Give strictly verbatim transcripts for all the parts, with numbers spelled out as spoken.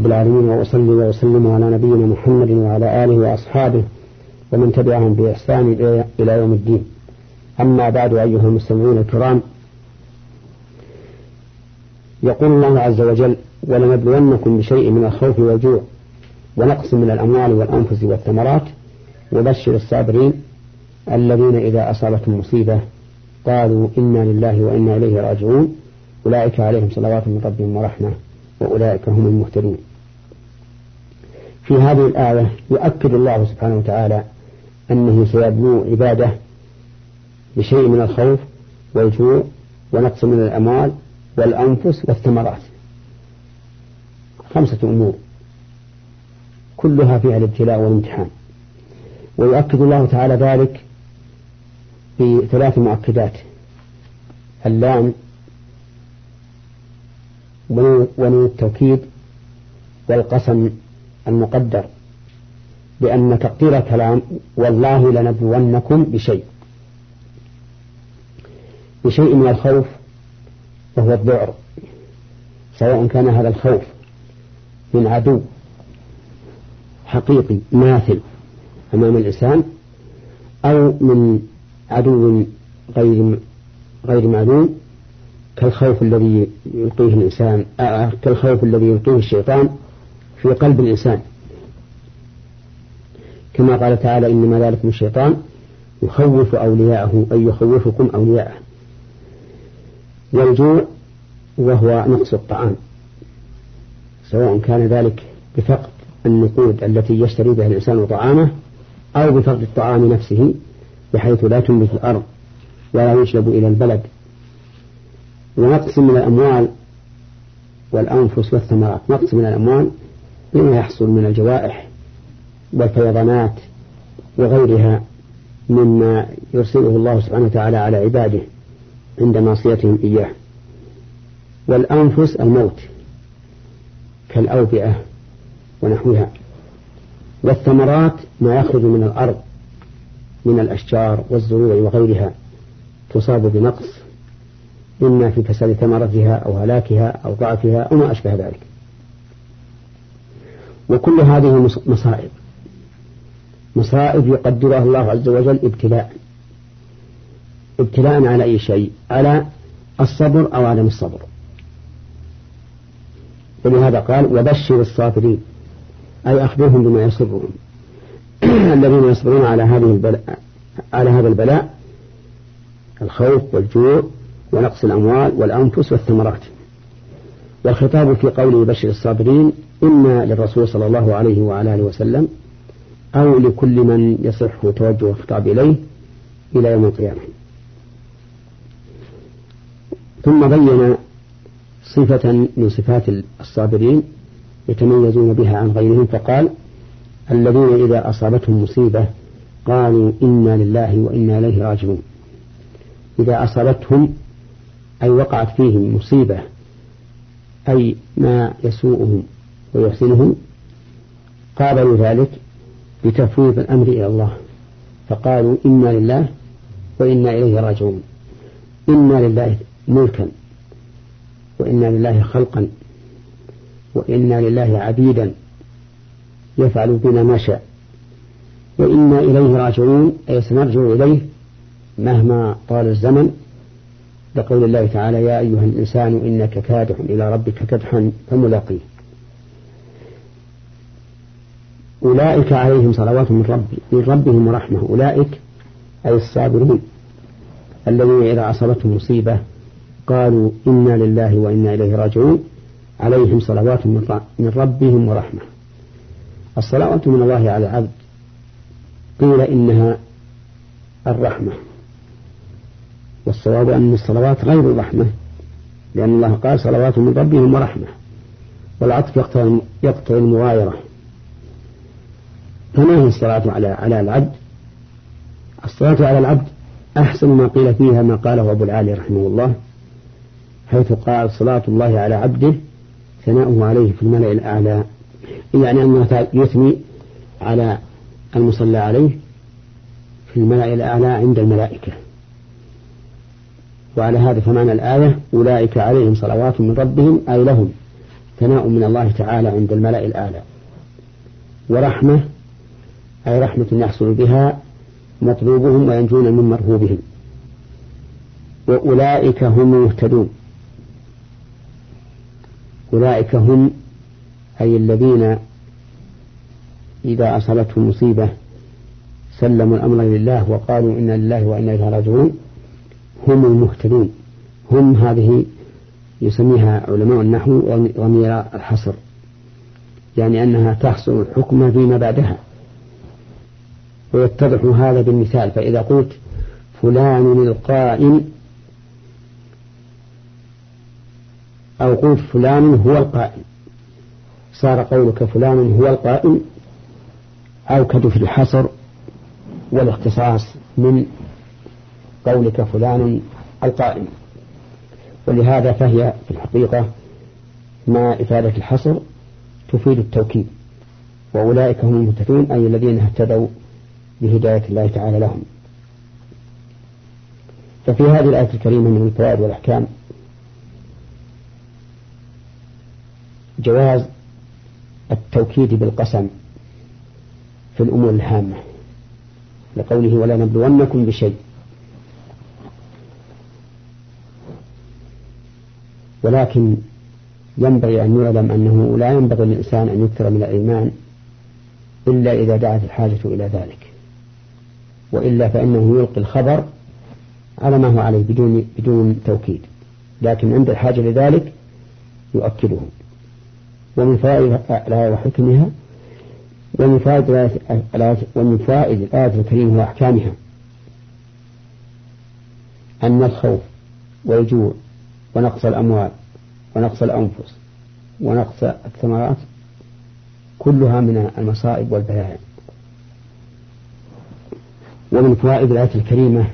رب العالمين، وأصلي وأسلم على نبينا محمد وعلى آله وأصحابه ومن تبعهم بإحسان إلى يوم الدين. أما بعد، أيها المستمعون الكرام، يقول الله عز وجل: ولنبلونكم بشيء من الخوف والجوع ونقص من الأموال والأنفس والثمرات وبشر الصابرين الذين إذا أصابتهم مصيبة قالوا إنا لله وإنا إليه راجعون أولئك عليهم صلوات من ربهم ورحمة وأولئك هم المهتدون. في هذه الآية يؤكد الله سبحانه وتعالى أنه سيبلو عباده بشيء من الخوف والجوع ونقص من الأموال والأنفس والثمرات، خمسة أمور كلها فيها الابتلاء والامتحان. ويؤكد الله تعالى ذلك بثلاث مؤكدات: اللام ونون التوكيد والقسم المقدر، بأن تقدير الكلام والله لنبلونكم بشيء بشيء من الخوف، وهو الذعر، سواء كان هذا الخوف من عدو حقيقي ماثل أمام الإنسان أو من عدو غير غير معلوم، كالخوف الذي يلقيه الإنسان آه كالخوف الذي يلقيه الشيطان في قلب الإنسان، كما قال تعالى: إنما ذلكم الشيطان يخوف أولياءه أي يخوفكم أولياءه. والجوع وهو نقص الطعام، سواء كان ذلك بفقد النقود التي يشتري بها الإنسان طعامه أو بفقد الطعام نفسه بحيث لا تنبت الأرض ولا يجلب إلى البلد. ونقص من الأموال والأنفس والثمرات، نقص من الأموال لما يحصل من الجوائح والفيضانات وغيرها مما يرسله الله سبحانه وتعالى على عباده عند معصيتهم إياه. والأنفس الموت كالأوبئة ونحوها. والثمرات ما يخرج من الأرض من الأشجار والزروع وغيرها تصاب بنقص، إما في كسر ثمرتها أو هلاكها أو ضعفها أو ما أشبه ذلك. وكل هذه مصائب مصائب يقدرها الله عز وجل ابتلاء ابتلاء على أي شيء، على الصبر أو عدم الصبر. ولهذا قال: وبشر الصابرين، أي أخبرهم بما يسرهم الذين يصبرون على هذه البلاء على هذا البلاء، الخوف والجوع ونقص الأموال والأنفس والثمرات. والخطاب في قوله بشر الصابرين إما للرسول صلى الله عليه وعلى آله وسلم أو لكل من يصح توجه الخطاب إليه إلى يوم القيامة. ثم بين صفة من صفات الصابرين يتميزون بها عن غيرهم، فقال: الذين إذا أصابتهم مصيبة قالوا إنا لله وإنا إليه راجعون. إذا أصابتهم أي وقعت فيهم مصيبة، أي ما يسوءهم ويحسنهم، قابلوا ذلك بتفويض الأمر إلى الله، فقالوا إنا لله وإنا إليه راجعون. إنا لله ملكا، وإنا لله خلقا، وإنا لله عبيدا يفعل بنا ما شاء، وإنا إليه راجعون أي سنرجع إليه مهما طال الزمن، لقول الله تعالى: يا أيها الإنسان إنك كادح إلى ربك كدحا فملاقيه. أولئك عليهم صلوات من, رب من ربهم ورحمة، أولئك أي الصابرون الذين إذا أصابتهم مصيبة قالوا إنا لله وإنا إليه راجعون عليهم صلوات من ربهم ورحمة. الصلوات من الله على العبد قيل إنها الرحمة، والصواب أن الصلوات غير الرحمة، لأن الله قال صلوات من ربهم ورحمة، والعطف يقتضي المغايرة. فما هي الصلاة على على العبد؟ الصلاة على العبد أحسن ما قيل فيها ما قاله أبو العالي رحمه الله، حيث قال: صلاة الله على عبده ثناؤه عليه في الملأ الأعلى، يعني أنه يثني على المصلى عليه في الملأ الأعلى عند الملائكة. وعلى هذا فمعنى الآية: أولئك عليهم صلوات من ربهم أي لهم ثناء من الله تعالى عند الملأ الأعلى. ورحمة أي رحمة يحصل بها مطلوبهم وينجون من مرهوبهم. وأولئك هم المهتدون. أولئك هم أي الذين إذا أصابتهم مصيبة سلموا الأمر لله وقالوا إنا لله وإنا إليه راجعون هم المهتدون. هم هذه يسميها علماء النحو ضمير الحصر، يعني أنها تحصل الحكم فيما بعدها. ويتضح هذا بالمثال، فإذا قلت فلان القائم أو قلت فلان هو القائم صار قولك فلان هو القائم أوكد في الحصر والاختصاص من قولك فلان القائم. ولهذا فهي في الحقيقة مع إفادة الحصر تفيد التوكيد. وأولئك هم المهتدون أي الذين اهتدوا بهداية الله تعالى لهم. ففي هذه الآية الكريمة من الفوائد والأحكام جواز التوكيد بالقسم في الأمور الهامة، لقوله ولا نبلونكم بشيء. ولكن ينبغي أن يعلم أنه لا ينبغي للإنسان أن يكثر من الإيمان إلا إذا دعت الحاجة إلى ذلك، وإلا فإنه يلقي الخبر على ما هو عليه بدون بدون توكيد، لكن عند الحاجة لذلك يؤكده. ومن فوائد الآية وحكمها ومن فوائد الآية ومن فوائد الآية الكريمة وأحكامها أن الخوف والجوع ونقص الأموال ونقص الأنفس ونقص الثمرات كلها من المصائب والبلايا. ومن فوائد الآية الكريمة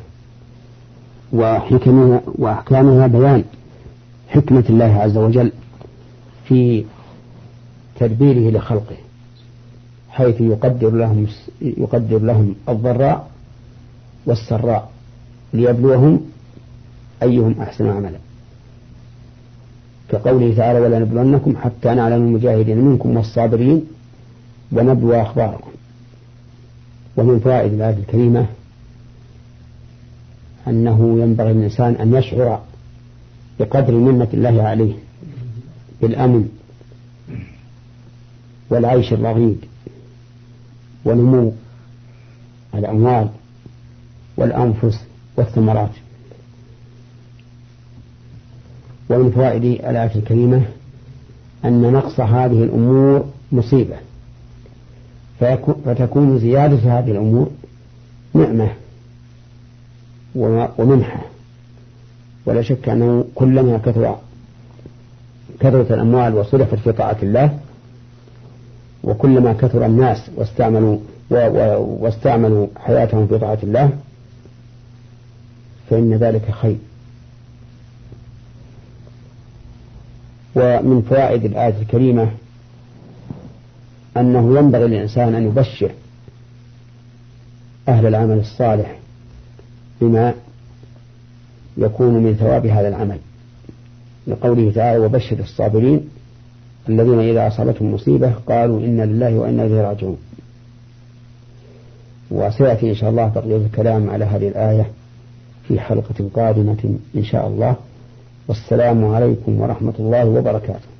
وحكمها وأحكامها بيان حكمة الله عز وجل في تدبيره لخلقه، حيث يقدر لهم يقدر لهم الضراء والسراء ليبلوهم أيهم أحسن عملا، كقوله تعالى ولا نبلونكم حتى نعلم المجاهدين منكم والصابرين ونبلو أخباركم. ومن فوائد الآية الكريمة أنه ينبغي للإنسان أن يشعر بقدر منة الله عليه بالأمن والعيش الرغيد ونمو الأموال والأنفس والثمرات. ومن فوائد الآية الكريمة أن نقص هذه الأمور مصيبة، فتكون زيادة هذه الأمور نعمة ومنحة. ولا شك أنه كلما كثر كثرت الأموال وصرفت في طاعة الله، وكلما كثر الناس واستعملوا واستعملوا حياتهم في طاعة الله فإن ذلك خير. ومن فوائد الآية الكريمة أنه ينبغي للإنسان أن يبشر أهل العمل الصالح بما يكون من ثواب هذا العمل، لقوله تعالى وبشر الصابرين الذين إذا أصابتهم مصيبة قالوا إنا لله وإنا إليه راجعون. وسيأتي إن شاء الله بقية الكلام على هذه الآية في حلقة قادمة إن شاء الله. والسلام عليكم ورحمة الله وبركاته.